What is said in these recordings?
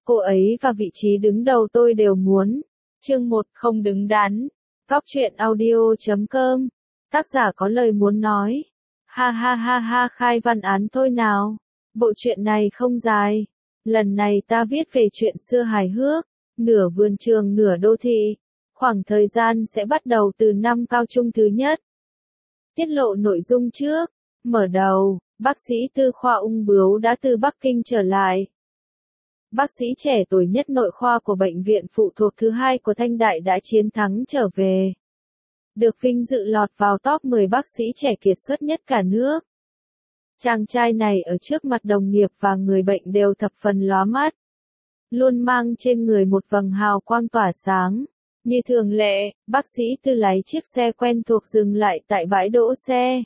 Cô ấy và vị trí đứng đầu tôi đều muốn. Chương 1 không đứng đắn. Góc truyện audio.com. Tác giả có lời muốn nói. Ha ha ha ha, khai văn án thôi nào. Bộ truyện này không dài. Lần này ta viết về chuyện xưa hài hước, nửa vườn trường nửa đô thị. Khoảng thời gian sẽ bắt đầu từ năm cao trung thứ nhất. Tiết lộ nội dung trước. Mở đầu, bác sĩ Tư khoa ung bướu đã từ Bắc Kinh trở lại. Bác sĩ trẻ tuổi nhất nội khoa của bệnh viện phụ thuộc thứ hai của Thanh Đại đã chiến thắng trở về. Được vinh dự lọt vào top 10 bác sĩ trẻ kiệt xuất nhất cả nước. Chàng trai này ở trước mặt đồng nghiệp và người bệnh đều thập phần lóa mắt. Luôn mang trên người một vầng hào quang tỏa sáng. Như thường lệ, bác sĩ Tư lái chiếc xe quen thuộc dừng lại tại bãi đỗ xe.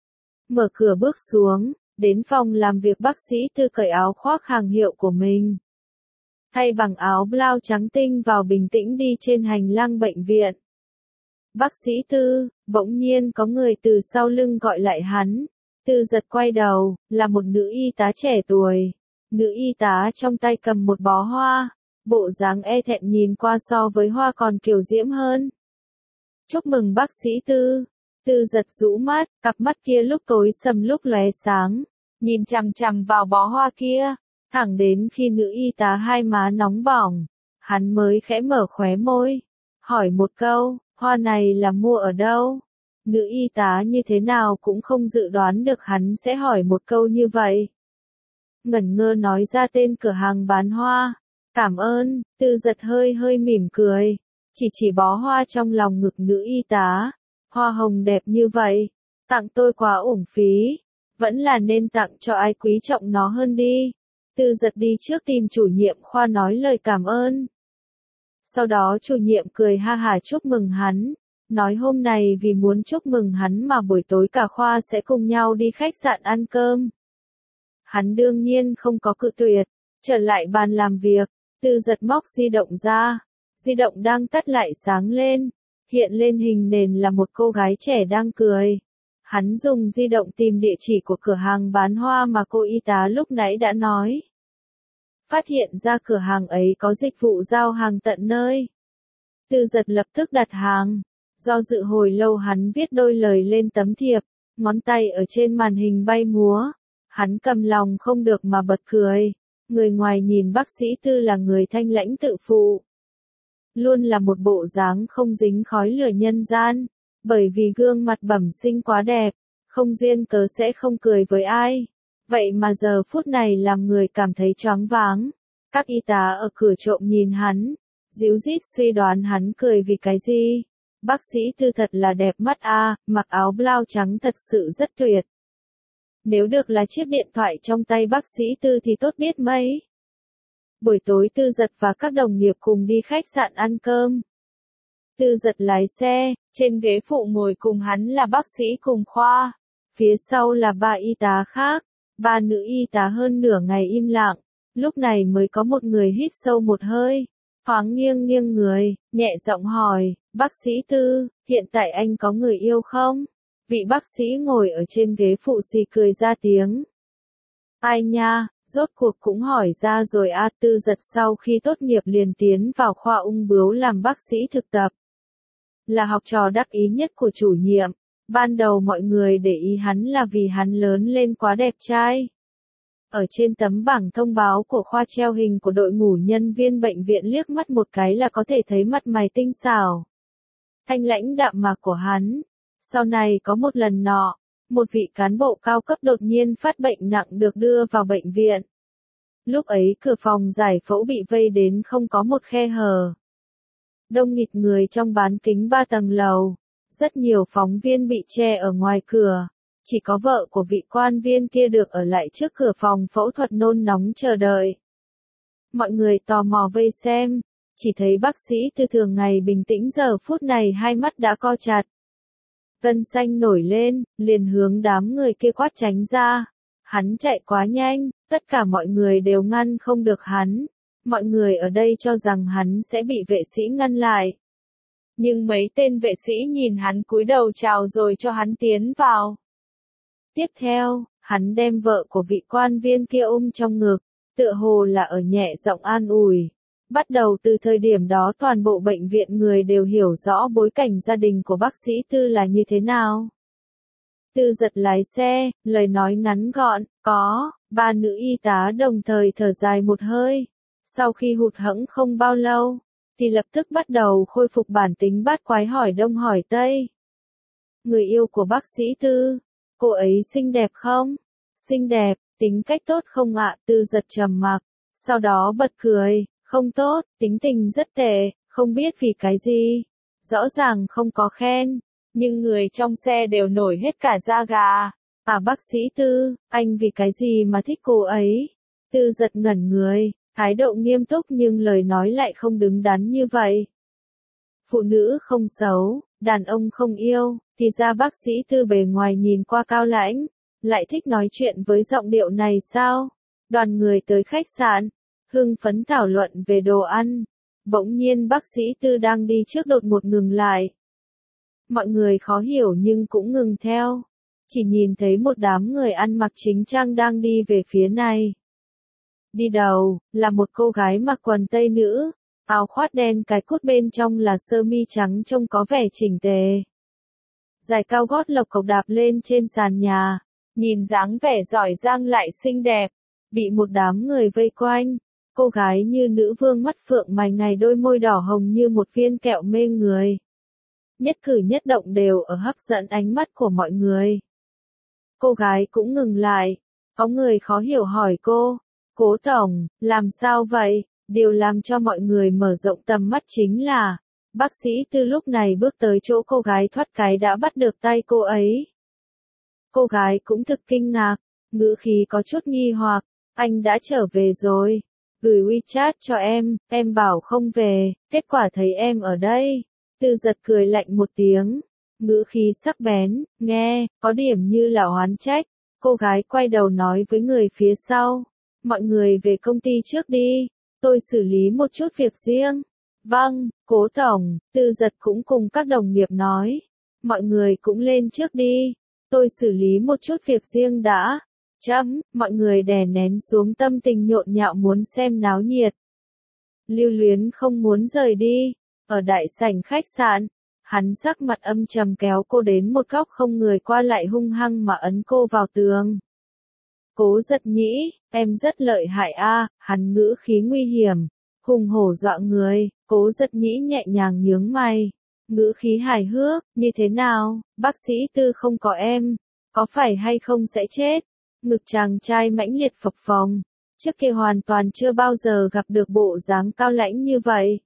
Mở cửa bước xuống, đến phòng làm việc bác sĩ Tư cởi áo khoác hàng hiệu của mình. Thay bằng áo blau trắng tinh vào bình tĩnh đi trên hành lang bệnh viện. Bác sĩ Tư, bỗng nhiên có người từ sau lưng gọi lại hắn. Tư giật quay đầu, là một nữ y tá trẻ tuổi. Nữ y tá trong tay cầm một bó hoa, bộ dáng e thẹn nhìn qua so với hoa còn kiều diễm hơn. Chúc mừng bác sĩ Tư. Tư giật rũ mắt, cặp mắt kia lúc tối sầm lúc lóe sáng, nhìn chằm chằm vào bó hoa kia, thẳng đến khi nữ y tá hai má nóng bỏng, hắn mới khẽ mở khóe môi, hỏi một câu, hoa này là mua ở đâu? Nữ y tá như thế nào cũng không dự đoán được hắn sẽ hỏi một câu như vậy. Ngẩn ngơ nói ra tên cửa hàng bán hoa. Cảm ơn. Tư giật hơi hơi mỉm cười, chỉ bó hoa trong lòng ngực nữ y tá. Hoa hồng đẹp như vậy, tặng tôi quá uổng phí, vẫn là nên tặng cho ai quý trọng nó hơn đi. Tư giật đi trước tìm chủ nhiệm khoa nói lời cảm ơn. Sau đó chủ nhiệm cười ha hả chúc mừng hắn, nói hôm nay vì muốn chúc mừng hắn mà buổi tối cả khoa sẽ cùng nhau đi khách sạn ăn cơm. Hắn đương nhiên không có cự tuyệt, trở lại bàn làm việc, Tư giật móc di động ra, di động đang tắt lại sáng lên. Hiện lên hình nền là một cô gái trẻ đang cười. Hắn dùng di động tìm địa chỉ của cửa hàng bán hoa mà cô y tá lúc nãy đã nói. Phát hiện ra cửa hàng ấy có dịch vụ giao hàng tận nơi. Tư giật lập tức đặt hàng. Do dự hồi lâu hắn viết đôi lời lên tấm thiệp, ngón tay ở trên màn hình bay múa. Hắn cầm lòng không được mà bật cười. Người ngoài nhìn bác sĩ Tư là người thanh lãnh tự phụ. Luôn là một bộ dáng không dính khói lửa nhân gian, bởi vì gương mặt bẩm sinh quá đẹp, không duyên cớ sẽ không cười với ai. Vậy mà giờ phút này làm người cảm thấy choáng váng. Các y tá ở cửa trộm nhìn hắn, díu dít suy đoán hắn cười vì cái gì. Bác sĩ Tư thật là đẹp mắt a, mặc áo blau trắng thật sự rất tuyệt. Nếu được là chiếc điện thoại trong tay bác sĩ Tư thì tốt biết mấy. Buổi tối Tư giật và các đồng nghiệp cùng đi khách sạn ăn cơm. Tư giật lái xe, trên ghế phụ ngồi cùng hắn là bác sĩ cùng khoa. Phía sau là ba y tá khác, ba nữ y tá hơn nửa ngày im lặng. Lúc này mới có một người hít sâu một hơi, thoáng nghiêng nghiêng người, nhẹ giọng hỏi, bác sĩ Tư, hiện tại anh có người yêu không? Vị bác sĩ ngồi ở trên ghế phụ xì cười ra tiếng. Ai nha? Rốt cuộc cũng hỏi ra rồi a. Tư giật sau khi tốt nghiệp liền tiến vào khoa ung bướu làm bác sĩ thực tập. Là học trò đắc ý nhất của chủ nhiệm. Ban đầu mọi người để ý hắn là vì hắn lớn lên quá đẹp trai. Ở trên tấm bảng thông báo của khoa treo hình của đội ngũ nhân viên bệnh viện liếc mắt một cái là có thể thấy mặt mày tinh xảo, thanh lãnh đạm mạc của hắn. Sau này có một lần nọ, một vị cán bộ cao cấp đột nhiên phát bệnh nặng được đưa vào bệnh viện. Lúc ấy cửa phòng giải phẫu bị vây đến không có một khe hở. Đông nghịt người trong bán kính 3 tầng lầu. Rất nhiều phóng viên bị che ở ngoài cửa. Chỉ có vợ của vị quan viên kia được ở lại trước cửa phòng phẫu thuật nôn nóng chờ đợi. Mọi người tò mò vây xem. Chỉ thấy bác sĩ Tư thường ngày bình tĩnh giờ phút này hai mắt đã co chặt. Gân xanh nổi lên, liền hướng đám người kia quát tránh ra. Hắn chạy quá nhanh, tất cả mọi người đều ngăn không được hắn. Mọi người ở đây cho rằng hắn sẽ bị vệ sĩ ngăn lại. Nhưng mấy tên vệ sĩ nhìn hắn cúi đầu chào rồi cho hắn tiến vào. Tiếp theo, hắn đem vợ của vị quan viên kia ôm trong ngực, tựa hồ là ở nhẹ giọng an ủi. Bắt đầu từ thời điểm đó toàn bộ bệnh viện người đều hiểu rõ bối cảnh gia đình của bác sĩ Tư là như thế nào. Tư Giật lái xe, lời nói ngắn gọn, có, ba nữ y tá đồng thời thở dài một hơi. Sau khi hụt hẫng không bao lâu, thì lập tức bắt đầu khôi phục bản tính bát quái hỏi đông hỏi tây. Người yêu của bác sĩ Tư, cô ấy xinh đẹp không? Xinh đẹp, tính cách tốt không ạ? Tư Giật trầm mặc, sau đó bật cười, không tốt, tính tình rất tệ, không biết vì cái gì. Rõ ràng không có khen, nhưng người trong xe đều nổi hết cả da gà. À bác sĩ Tư, anh vì cái gì mà thích cô ấy? Tư Giật ngẩn người, thái độ nghiêm túc nhưng lời nói lại không đứng đắn như vậy. Phụ nữ không xấu, đàn ông không yêu, thì ra bác sĩ Tư bề ngoài nhìn qua cao lãnh, lại thích nói chuyện với giọng điệu này sao? Đoàn người tới khách sạn, hưng phấn thảo luận về đồ ăn. Bỗng nhiên bác sĩ Tư đang đi trước đột ngột ngừng lại. Mọi người khó hiểu nhưng cũng ngừng theo. Chỉ nhìn thấy một đám người ăn mặc chính trang đang đi về phía này. Đi đầu, là một cô gái mặc quần tây nữ, áo khoác đen cái cút bên trong là sơ mi trắng trông có vẻ chỉnh tề. Giày cao gót lộc cộc đạp lên trên sàn nhà, nhìn dáng vẻ giỏi giang lại xinh đẹp, bị một đám người vây quanh. Cô gái như nữ vương mắt phượng mày ngày đôi môi đỏ hồng như một viên kẹo mê người. Nhất cử nhất động đều ở hấp dẫn ánh mắt của mọi người. Cô gái cũng ngừng lại, có người khó hiểu hỏi cô, Cố tổng, làm sao vậy? Điều làm cho mọi người mở rộng tầm mắt chính là, bác sĩ Tư lúc này bước tới chỗ cô gái thoát cái đã bắt được tay cô ấy. Cô gái cũng thực kinh ngạc, ngữ khí có chút nghi hoặc, anh đã trở về rồi. Gửi WeChat cho em bảo không về, kết quả thấy em ở đây. Tư Giật cười lạnh một tiếng, ngữ khí sắc bén, nghe, có điểm như là oán trách. Cô gái quay đầu nói với người phía sau, mọi người về công ty trước đi, tôi xử lý một chút việc riêng. Vâng, Cố tổng, Tư Giật cũng cùng các đồng nghiệp nói, mọi người cũng lên trước đi, tôi xử lý một chút việc riêng đã. Mọi người đè nén xuống tâm tình nhộn nhạo muốn xem náo nhiệt. Lưu Luyến không muốn rời đi, ở đại sảnh khách sạn, hắn sắc mặt âm trầm kéo cô đến một góc không người qua lại hung hăng mà ấn cô vào tường. Cố Giật Nhĩ, em rất lợi hại a, hắn ngữ khí nguy hiểm, hùng hổ dọa người. Cố Giật Nhĩ nhẹ nhàng nhướng mày, ngữ khí hài hước, như thế nào, bác sĩ Tư không có em, có phải hay không sẽ chết? Ngực chàng trai mãnh liệt phập phồng, trước kia hoàn toàn chưa bao giờ gặp được bộ dáng cao lãnh như vậy.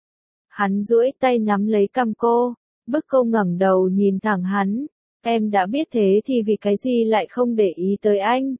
Hắn duỗi tay nắm lấy cằm cô, bức cô ngẩng đầu nhìn thẳng hắn, em đã biết thế thì vì cái gì lại không để ý tới anh?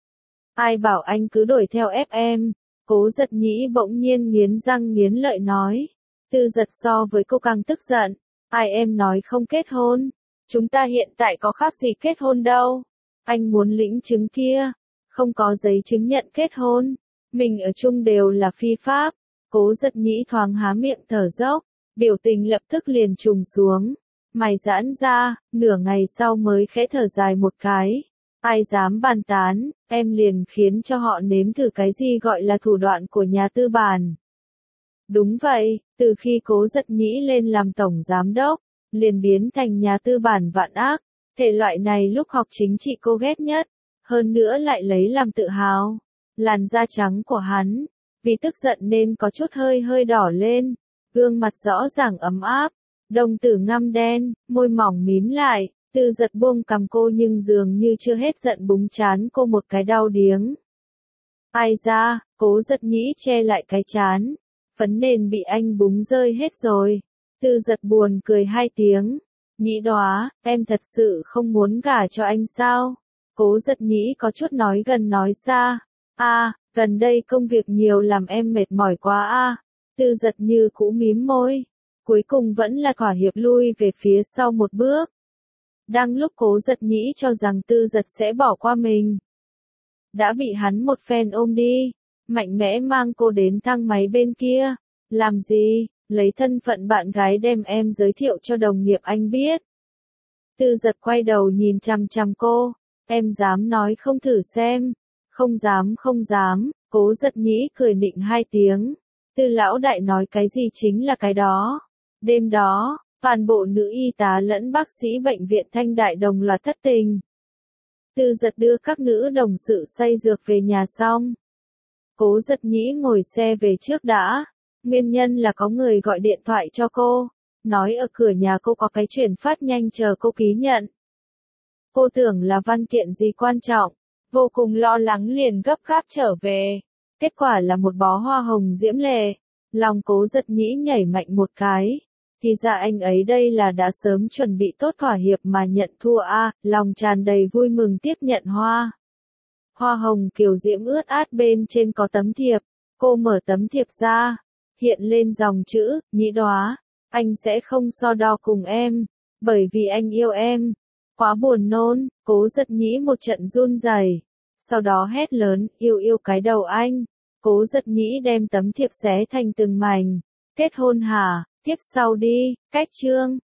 Ai bảo anh cứ đuổi theo ép em? Cố Giật Nhĩ bỗng nhiên nghiến răng nghiến lợi nói. Tư Giật so với cô càng tức giận, ai em nói không kết hôn? Chúng ta hiện tại có khác gì kết hôn đâu. Anh muốn lĩnh chứng kia, không có giấy chứng nhận kết hôn, mình ở chung đều là phi pháp. Cố Giật Nhĩ thoáng há miệng thở dốc, biểu tình lập tức liền trùng xuống, mày giãn ra, nửa ngày sau mới khẽ thở dài một cái. Ai dám bàn tán, em liền khiến cho họ nếm thử cái gì gọi là thủ đoạn của nhà tư bản. Đúng vậy, từ khi Cố Giật Nhĩ lên làm tổng giám đốc, liền biến thành nhà tư bản vạn ác. Thể loại này lúc học chính trị cô ghét nhất, hơn nữa lại lấy làm tự hào. Làn da trắng của hắn, vì tức giận nên có chút hơi đỏ lên, gương mặt rõ ràng ấm áp, đồng tử ngăm đen, môi mỏng mím lại. Tư Giật buông cằm cô nhưng dường như chưa hết giận búng trán cô một cái đau điếng. Ai ra, Cố Giật Nhĩ che lại cái trán, phấn nền bị anh búng rơi hết rồi. Tư Giật buồn cười hai tiếng. Nhĩ đóa, em thật sự không muốn gả cho anh sao? Cố Giật Nhĩ có chút nói gần nói xa. Gần đây công việc nhiều làm em mệt mỏi quá a. Tư Giật như cũ mím môi. Cuối cùng vẫn là thỏa hiệp lui về phía sau một bước. Đang lúc Cố Giật Nhĩ cho rằng Tư Giật sẽ bỏ qua mình, đã bị hắn một phen ôm đi, mạnh mẽ mang cô đến thang máy bên kia. Làm gì? Lấy thân phận bạn gái đem em giới thiệu cho đồng nghiệp anh biết. Tư Giật quay đầu nhìn chằm chằm cô, em dám nói không thử xem, Không dám không dám, Cố Giật Nhĩ cười nịnh hai tiếng. Tư lão đại nói cái gì chính là cái đó. Đêm đó, toàn bộ nữ y tá lẫn bác sĩ bệnh viện Thanh Đại đồng loạt thất tình. Tư Giật đưa các nữ đồng sự xay dược về nhà xong. Cố Giật Nhĩ ngồi xe về trước đã. Nguyên nhân là có người gọi điện thoại cho cô, nói ở cửa nhà cô có cái chuyển phát nhanh chờ cô ký nhận. Cô tưởng là văn kiện gì quan trọng, vô cùng lo lắng liền gấp gáp trở về. Kết quả là một bó hoa hồng diễm lệ. Lòng Cố Giật Nhĩ nhảy mạnh một cái. Thì ra anh ấy đây là đã sớm chuẩn bị tốt thỏa hiệp mà nhận thua a, lòng tràn đầy vui mừng tiếp nhận hoa. Hoa hồng kiều diễm ướt át bên trên có tấm thiệp. Cô mở tấm thiệp ra, hiện lên dòng chữ, Nhĩ đóa, anh sẽ không so đo cùng em, bởi vì anh yêu em. Quá buồn nôn, Cố Giật Nhĩ một trận run rẩy, sau đó hét lớn, yêu cái đầu anh. Cố Giật Nhĩ đem tấm thiệp xé thành từng mảnh. Kết hôn hả? Tiếp sau đi, cách chương.